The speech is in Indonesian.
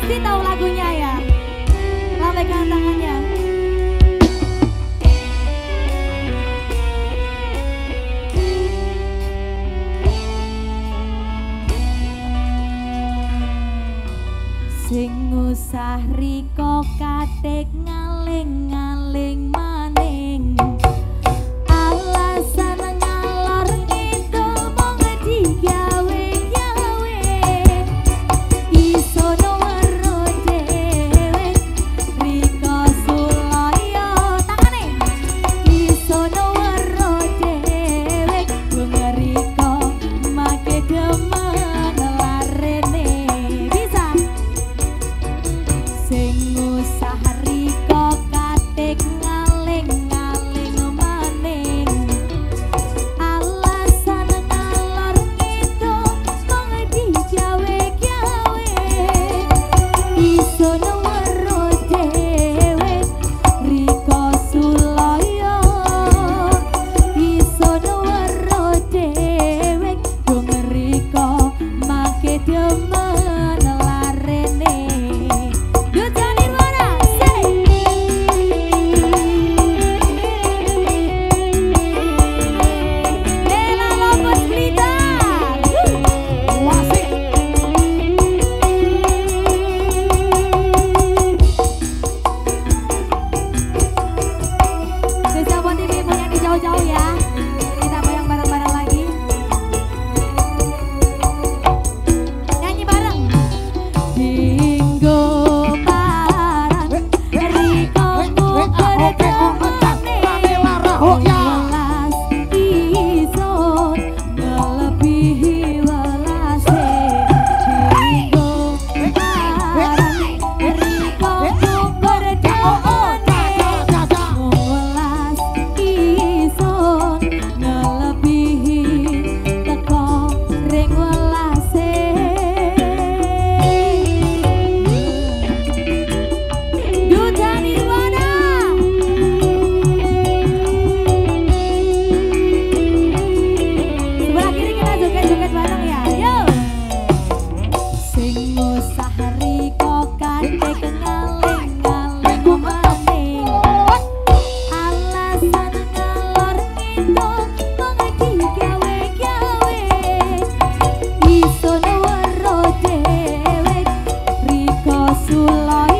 Pasti tahu lagunya ya. Lambaikan tangannya. Sing usah riko katik ngaling-ngaling maning. Alasan ngalor ngidul mong digawe-gawe. Iso nomero dhewe riko sulaya tangane. Iso nomero dhewe wong riko make demen larene. Bisa sing usah riko katik ngaling-ngaling maning. Alasan ngalor ngidul mong digawe-gawe. Iso nomero dhewe riko sulaya. Iso nomero dhewe wong riko make demen larene. Jauh-jauh ya, kita goyang bareng-bareng lagi. Nyanyi bareng. Dinggo barang riko berdamane. Welas iso ngelebihi welase. Dinggo barang riko berdamane. Welas iso ngelebihi teko ring welase. Duta Nirwana. Sebelah kiri kita joget-joget bareng ya. Yo. Sing usah riko katik ngaling-ngaling maning. Alasan ngalor ngidul mong digawe-gawe. Iso nomero dhewe riko sulaya.